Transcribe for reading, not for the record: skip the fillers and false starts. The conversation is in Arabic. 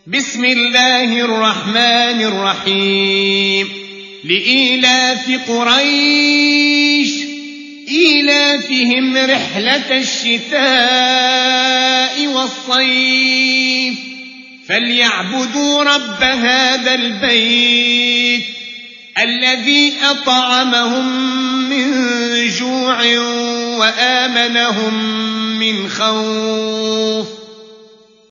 بسم الله الرحمن الرحيم. لإيلاف قريش إيلافهم رحلة الشتاء والصيف فليعبدوا رب هذا البيت الذي أطعمهم من جوع وآمنهم من خوف.